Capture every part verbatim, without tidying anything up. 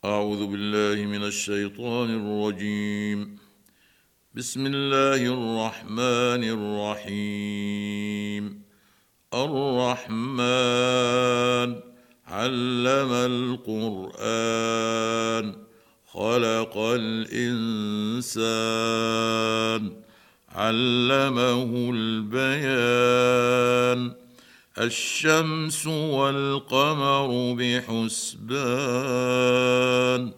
أعوذ بالله من الشيطان الرجيم. بسم الله الرحمن الرحيم. الرحمن علم القرآن خلق الإنسان علمه البيان الشمس والقمر بحسبان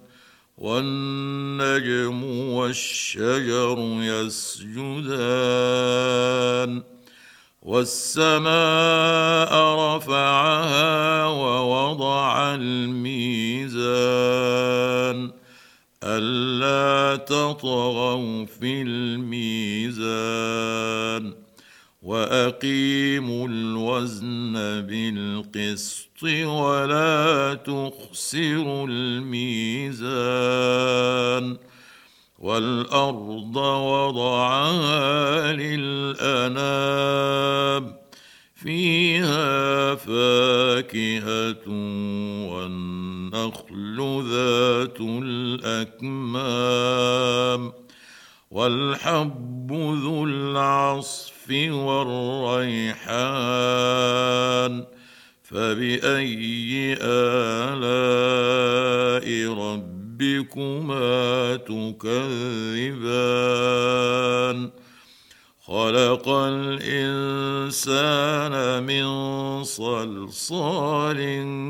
والنجم والشجر يسجدان والسماء رفعها ووضع الميزان ألا تطغوا في الميزان وأقيموا الوزن بالقسط ولا تخسروا الميزان والأرض وضعها للأنام فيها فاكهة والنخل ذات الأكمام والحب ذو العصف والريحان فبأي آلاء ربكما تكذبان خلق الإنسان من صلصال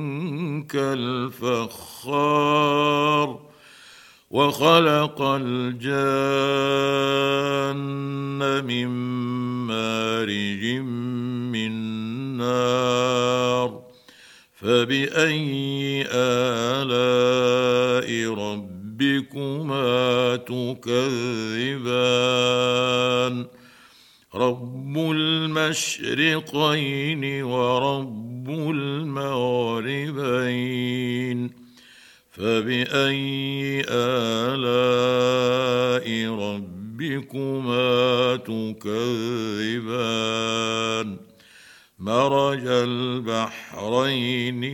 كالفخار وخلق الجان من مارج من نار فبأي آلاء ربكما تكذبان رب المشرقين ورب المغربين فبأي آلاء ربكما تكذبان مرج البحرين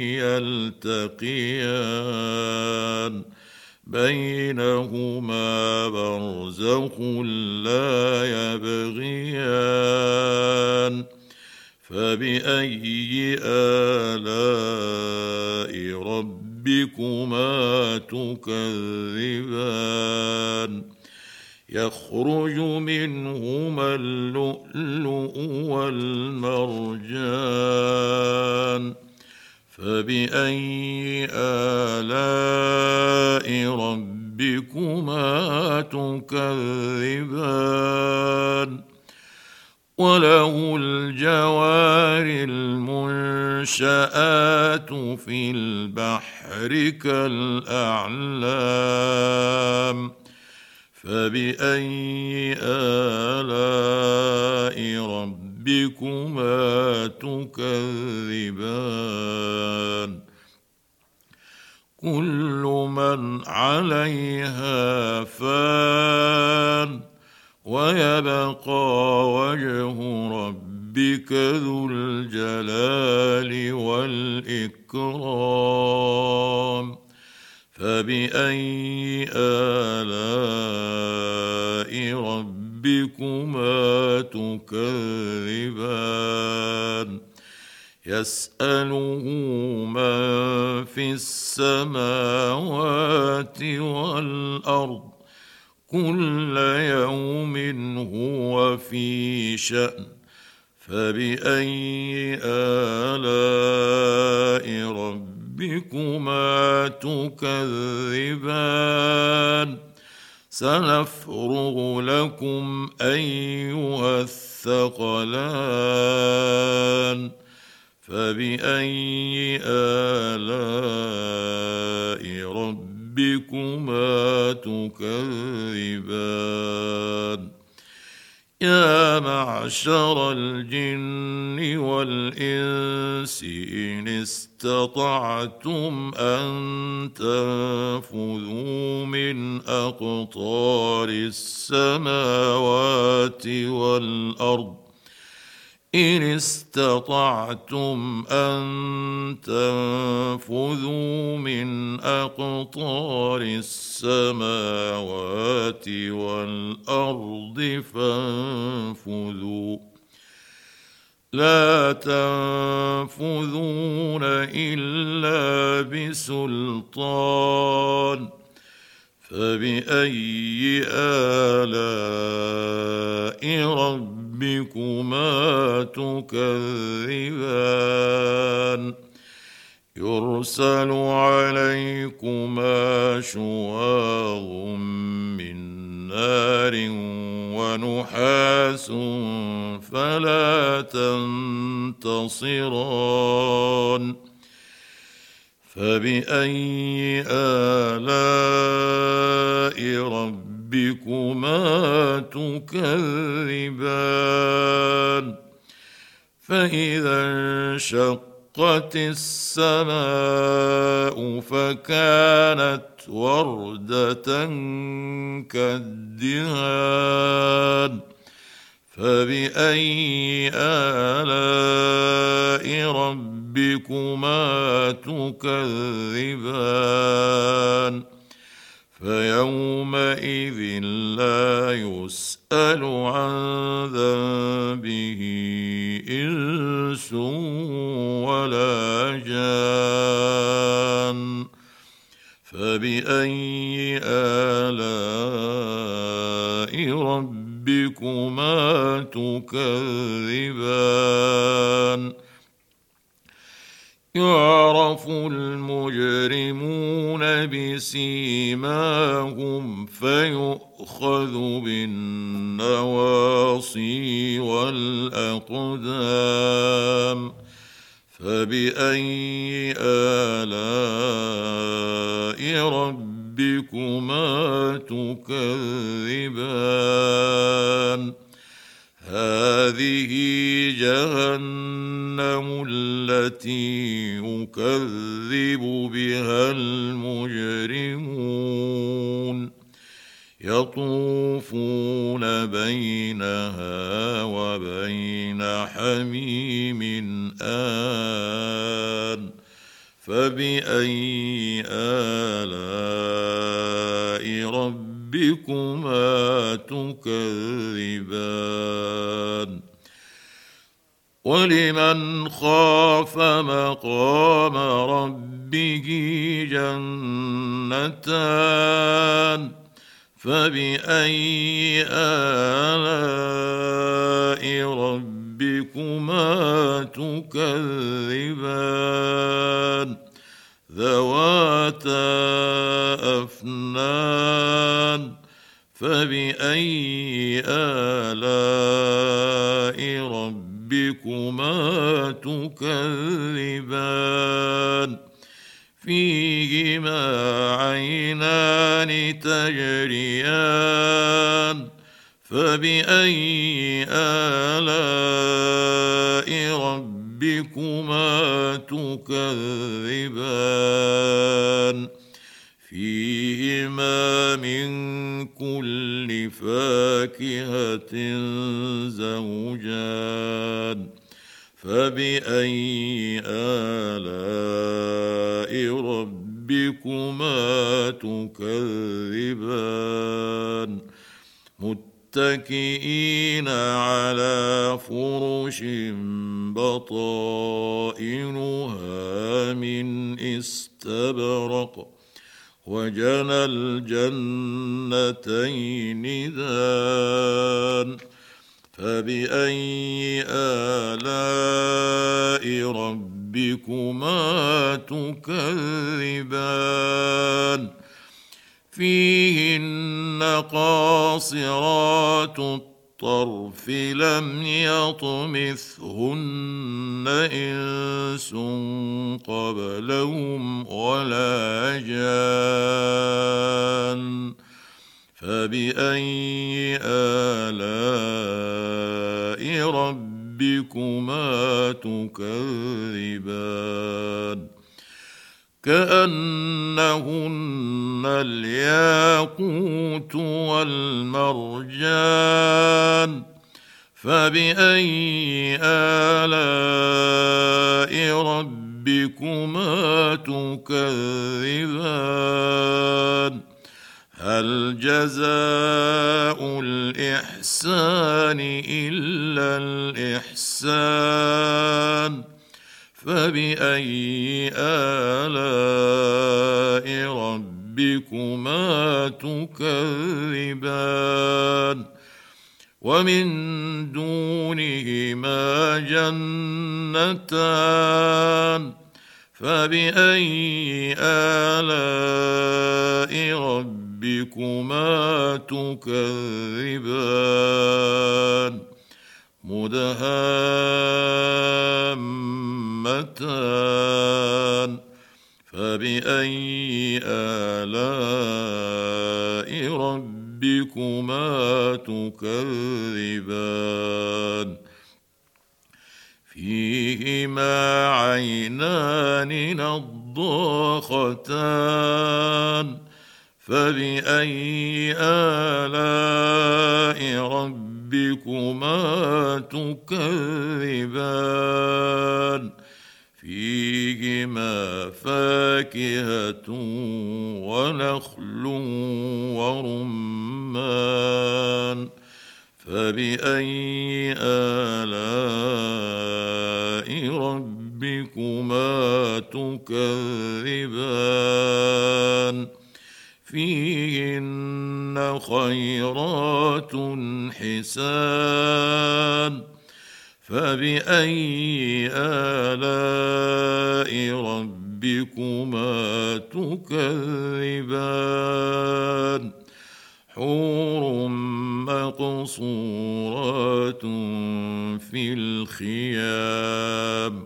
يلتقيان بينهما برزخ لا يبغيان فبأي آلاء ربكما تكذبان يخرج منهما اللؤلؤ والمرجان فبأي آلاء ربكما تكذبان وله الجوار المنشآت في البحر كالأعلام فبأي آلاء ربكما تكذبان كل من عليها فان ويبقى وجه ربك ذو الجلال والإكرام فبأي آلاء ربكما تكذبان يسأله من في السماوات والأرض كل يوم هو في شأن فبأي آلاء ربكما تكذبان سنفرغ لكم أيها الثقلان فبأي آلاء ربكما تكذبان يا معشر الجن والإنس إن استطعتم أن تنفذوا من أقطار السماوات والأرض إن استطعتم أن تنفذوا من أقطار السماوات والأرض فانفذوا لا تنفذون إلا بسلطان فبأي آلاء ربكما تكذبان يرسل عليكما شواظ من نار ونحاس فلا تنتصران فبأي آلاء ربكما تكذبان فإذا انشقت السماء فكانت وردة كالدهان فبأي آلاء ربكما تكذبان فيومئذ لا يسأل عن ذنبه إنس ولا جان فبأي آلاء ربكما تكذبان يعرف المجرمون بسيماهم فيؤخذ بالنواصي والأقدام فبأي آلاء ربكما تكذبان هذه جهنم التي يكذب بها المجرمون يطوفون بينها وبين حميم آن فبأي آلاء ربكما تكذبان ولمن خاف مقام ربه جنتان فبأي آلاء ربكما تكذبان ذواتا أفنان فبأي آلاء ربكما تكذبان فيهما عينان تجريان فبأي آلاء ربكما تكذبان فيهما من كل فاكهة زوجان فبأي آلاء ربكما تكذبان متكئين على فرش بطائنها من استبرق وجنى الجنتين دان فبأي آلاء ربكما تكذبان فيهن قاصرات الطرف لم يطمثهن إنس قبلهم ولا جان فبأي آلاء ربكما تكذبان كأنهن الياقوت والمرجان فبأي آلاء ربكما تكذبان هل جزاء الإحسان إلا الإحسان فبأي آلاء ربكما تكذبان ومن دونهما جنتان فبأي آلاء ربكما تكذبان مدهامتان فبأي آلاء ربكما تكذبان فيهما عينان نضاختان فبأي آلاء ربكما تكذبان فيهما فاكهة ونخل ورمان فبأي آلاء ربكما تكذبان فيهن خيرات حسان فبأي آلاء ربكما تكذبان حور مقصورات في الخيام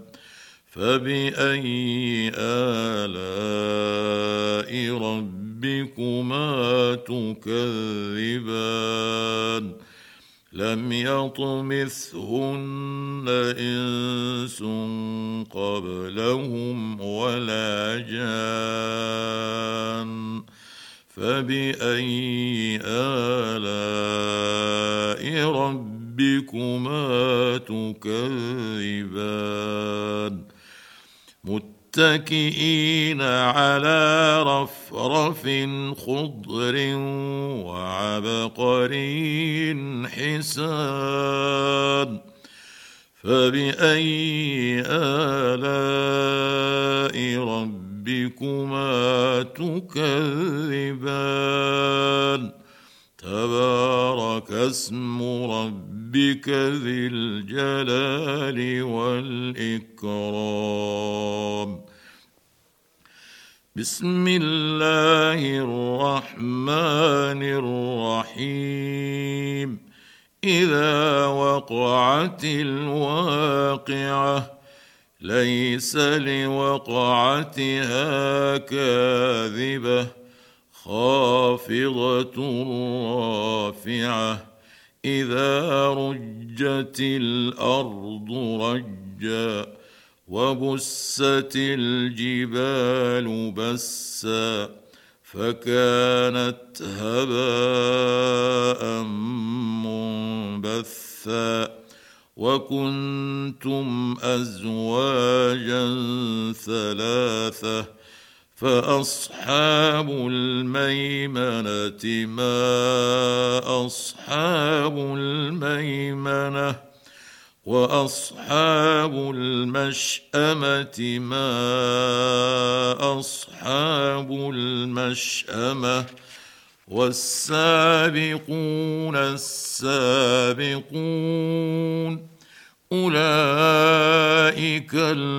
فبأي آلاء ربكما تكذبان لم يطمثهن إنس قبلهم ولا جان فبأي آلاء ربكما تكذبان متكئين على رفرف خضر وعبقري حسان فبأي آلاء ربكما تكذبان تبارك اسم ربك ذي الجلال والإكرام بسم الله الرحمن الرحيم إذا وقعت الواقعة ليس لوقعتها كاذبة خافضة رافعة إذا رجت الأرض رجا وبست الجبال بسا فكانت هباء منبثا وكنتم أزواجا ثلاثة فأصحاب الميمنة ما أصحاب الميمنة وأصحاب المشأمة ما أصحاب المشأمة والسابقون السابقون أولئك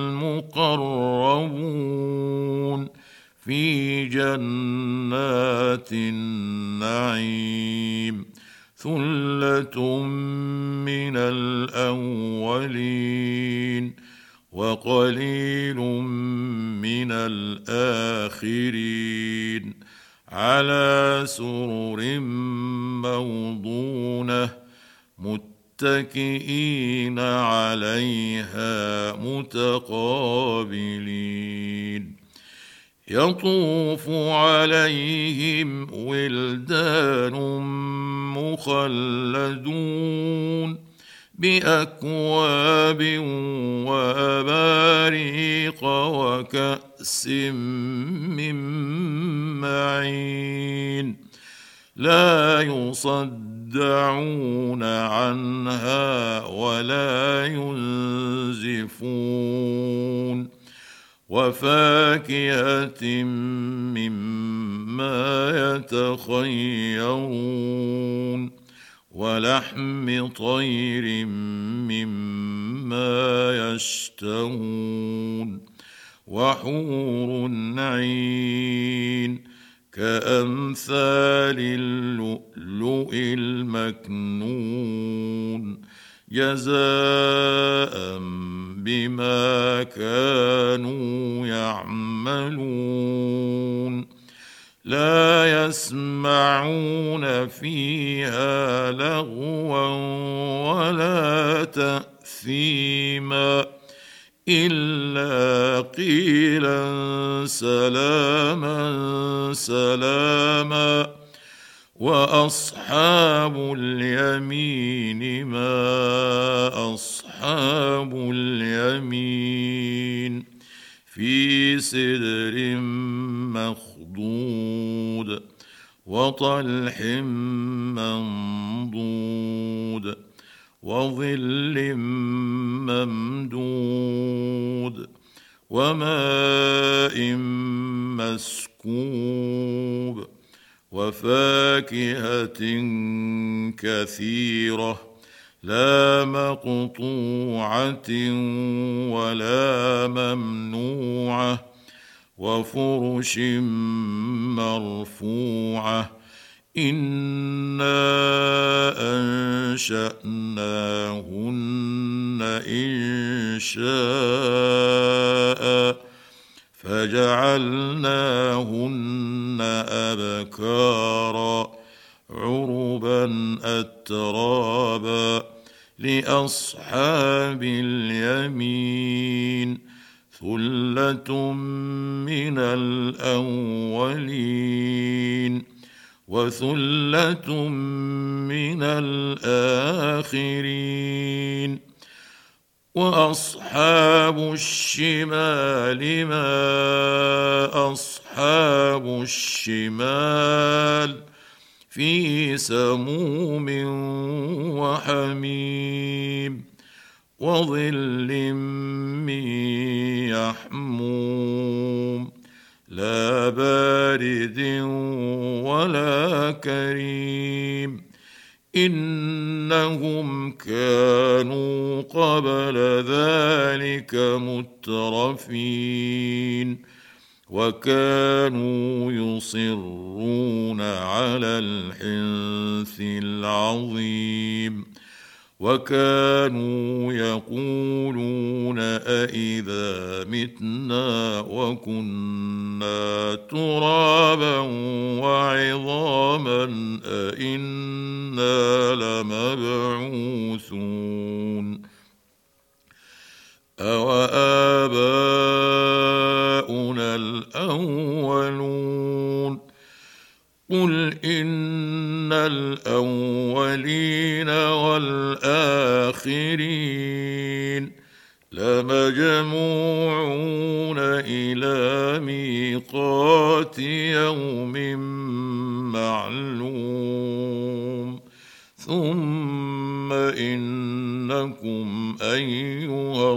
المقربون في جنات النعيم ثلة من الأولين وقليل من الآخرين على سرر موضونة متكئين عليها متقابلين يطوف عليهم ولدان مخلدون بأكواب وأباريق وكأس من معين لا يصدعون عنها ولا ينزفون وفاكهة مما يتخيرون ولحم طير مما يشتهون وحور عين كأمثال اللؤلؤ المكنون جزاء بما كانوا يعملون لا يسمعون فيها لغوا ولا تأثيما إلا قيلا سلاما سلاما وأصحاب اليمين ما أصحاب اليمين في سدر مخضود وطلح منضود وظل ممدود وماء مسكوب وفاكهة كثيرة لا مقطوعة ولا ممنوعة وفرش مرفوعة إنا أنشأناهن إنشاء فجعلناهن أبكارا عربا أترابا لأصحاب اليمين ثلة من الأولين وثلة من الآخرين وأصحاب الشمال ما أصحاب الشمال في سموم وحميم وظل من يحموم لا بارد ولا كريم إنهم كانوا قبل ذلك مترفين وكانوا يصرون على الحنث العظيم وكانوا يقولون أإذا متنا وكنا ترابا وعظاما أإنا لمبعوثون أوآباؤنا الأولون قل إن الأولين والآخرين لمجموعون إلى ميقات يوم معلوم ثم إنكم أيها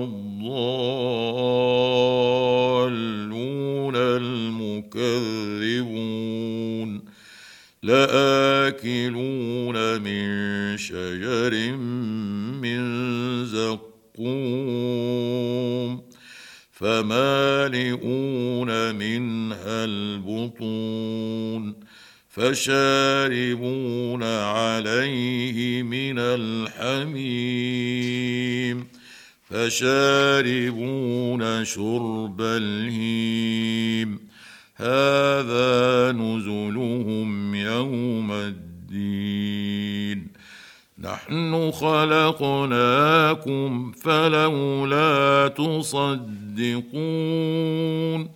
الضالون المكذبون لآكلون من شجر من زقوم فمالئون منها البطون فشاربون عليه من الحميم فشاربون شرب الهيم هذا نزلهم يوم الدين نحن خلقناكم فلولا تصدقون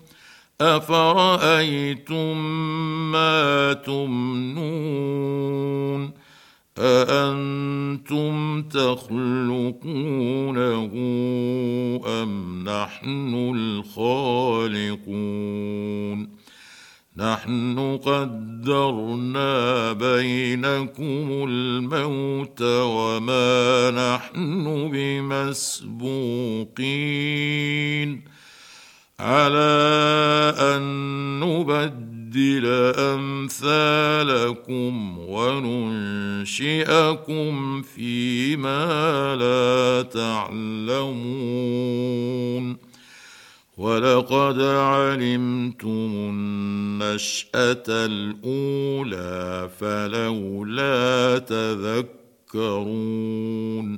أفرأيتم ما تمنون أأنتم تخلقونه أم نحن الخالقون نحن قدرنا بينكم الموت وما نحن بمسبوقين على أن نبدل أمثالكم وننشئكم فيما لا تعلمون ولقد علمتم النشأة الأولى فلولا تذكرون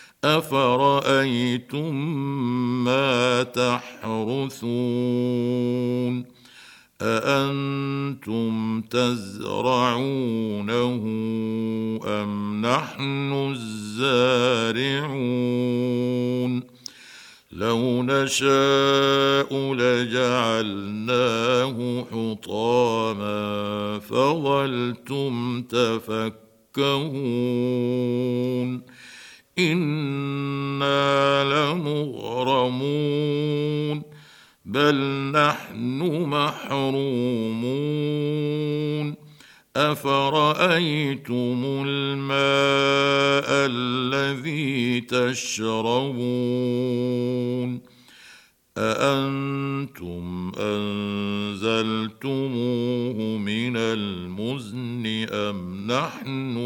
أفرأيتم ما تحرثون أأنتم تزرعونه أم نحن الزارعون لو نشاء لجعلناه حطاما فظلتم تفكهون إنا لمغرمون بل نحن محرومون أفرأيتم الماء الذي تشربون أأنتم أنزلتموه من المزن أم نحن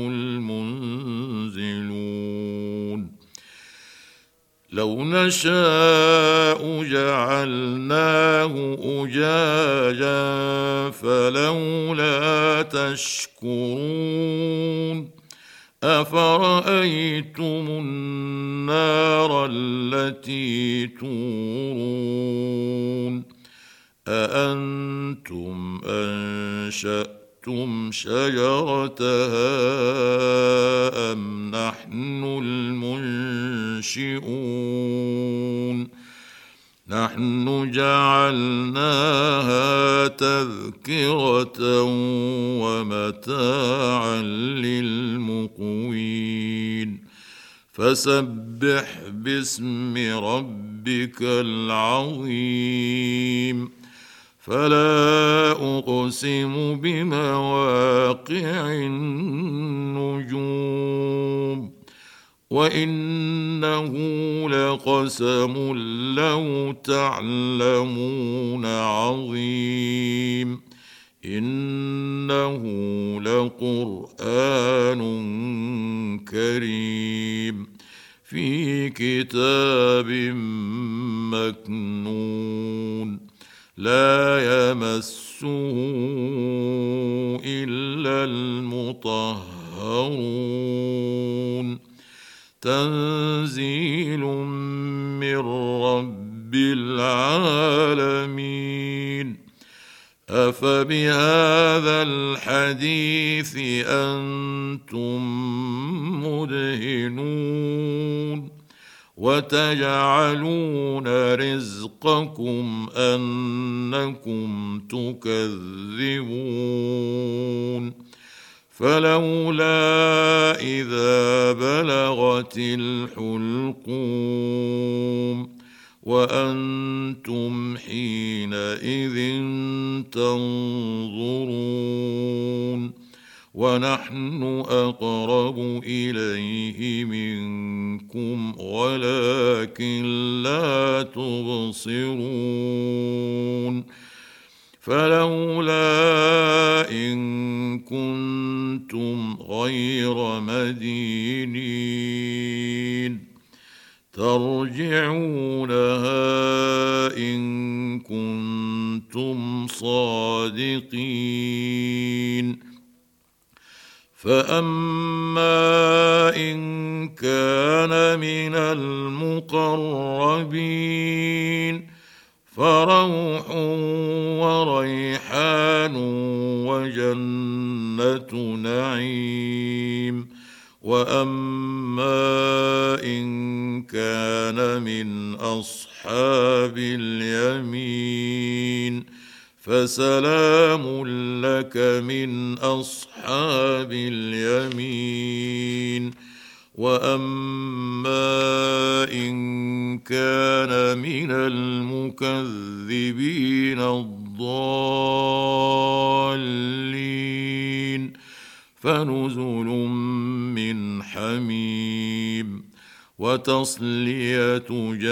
المنزلون لو نشاء جعلناه أجاجا فلولا تشكرون أفرأيتم النار التي تورون أأنتم أنشأتم شجرتها أم نحن المنشئون نحن جعلناها تذكرة ومتاعا للمقوين فسبح باسم ربك العظيم فلا أقسم بمواقع النجوم وإنه لقسم لو تعلمون عظيم إنه لقرآن كريم في كتاب مكنون لا يمسه إلا المطهرون تنزيل من رب العالمين أفبهذا الحديث أنتم مدهنون وتجعلون رزقكم أنكم تكذبون فلولا إذا بلغت الحلقوم وأنتم حينئذ تنظرون ونحن أقرب إليه منكم ولكن لا تبصرون فلولا إن كنتم غير مدينين ترجعونها إن كنتم صادقين فأما إن كان من المقربين فروح وريحان وجنة نعيم وأما إن كان من أصحاب اليمين فسلام لك من أصحاب اليمين. وأما إن كان من المكذبين الضالين فنزل من حميم وتصلية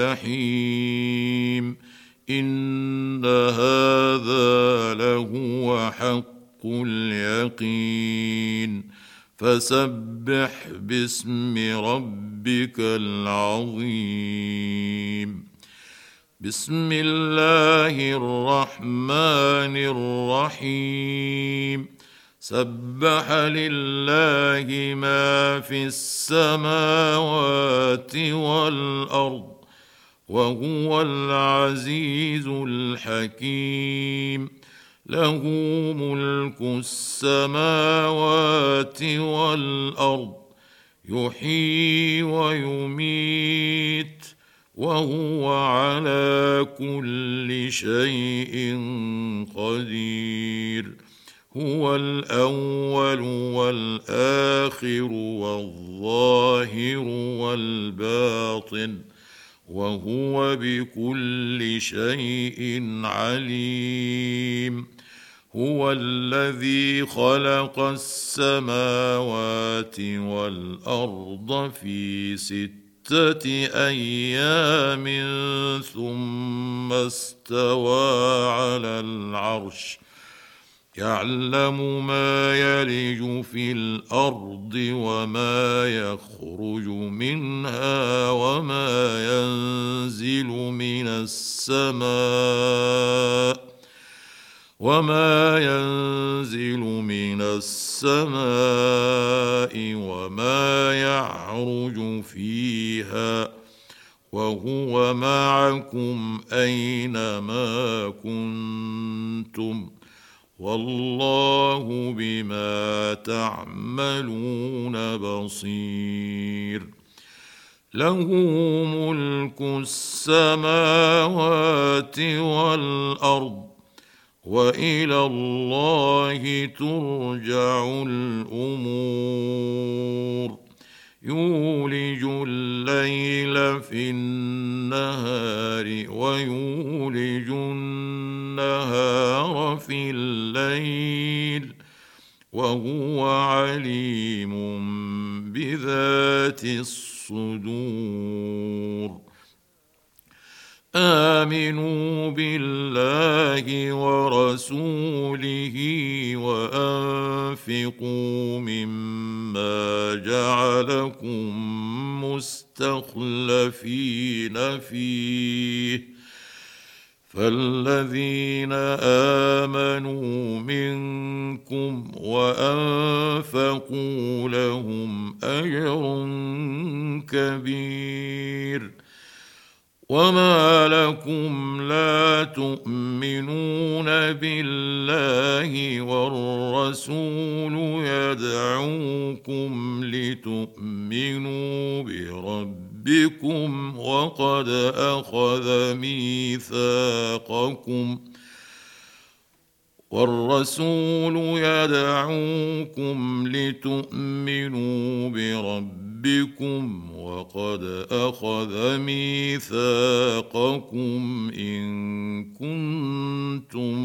جحيم. إن هذا لهو حق اليقين. فسبح باسم ربك العظيم. بسم الله الرحمن الرحيم. سبح لله ما في السماوات والأرض وهو العزيز الحكيم. له ملك السماوات والأرض يحيي ويميت وهو على كل شيء قدير. هو الأول والآخر والظاهر والباطن وهو بكل شيء عليم. هو الذي خلق السماوات والأرض في ستة أيام ثم استوى على العرش يعلم ما يلج في الأرض وما يخرج منها وما ينزل من السماء وما ينزل من السماء وما يعرج فيها وهو معكم أينما كنتم والله بما تعملون بصير. له ملك السماوات والأرض وإلى الله ترجع الأمور. يولج الليل في النهار ويولج النهار في الليل وهو عليم بذات الصدور. آمنوا بالله ورسوله وأنفقوا مما جعلكم مستخلفين فيه فالذين آمنوا منكم وأنفقوا لهم أجر كبير. وما لكم لا تؤمنون بالله والرسول يدعوكم لتؤمنوا بربكم وقد أخذ ميثاقكم والرسول يدعوكم لتؤمنوا بربكم وقد أخذ ميثاقكم إن كنتم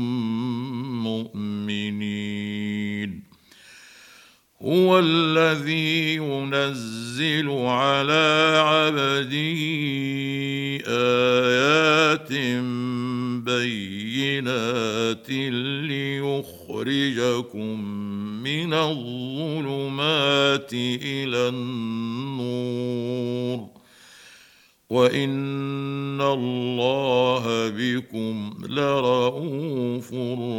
مؤمنين. هو الذي ينزل على عبده آيات بينات ليخرجكم من الظلمات إلى النور وإن الله بكم لرءوف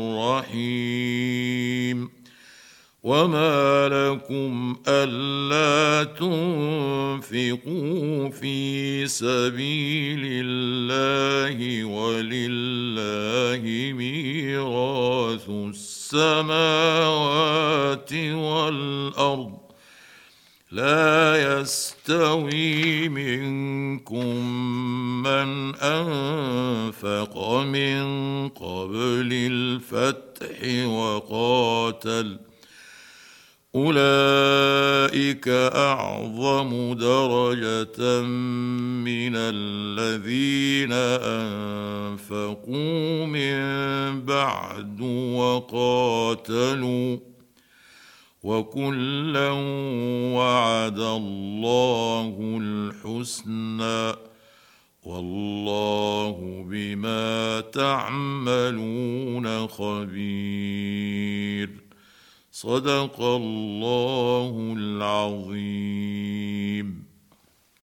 رحيم. وما لكم ألا تنفقوا في سبيل الله ولله ميراث السماوات والأرض لا يستوي منكم من أنفق من قبل الفتح وقاتل أولئك أعظم درجة من الذين أنفقوا من بعد وقاتلوا وكلا وعد الله الحسنى والله بما تعملون خبير. صدق الله العظيم.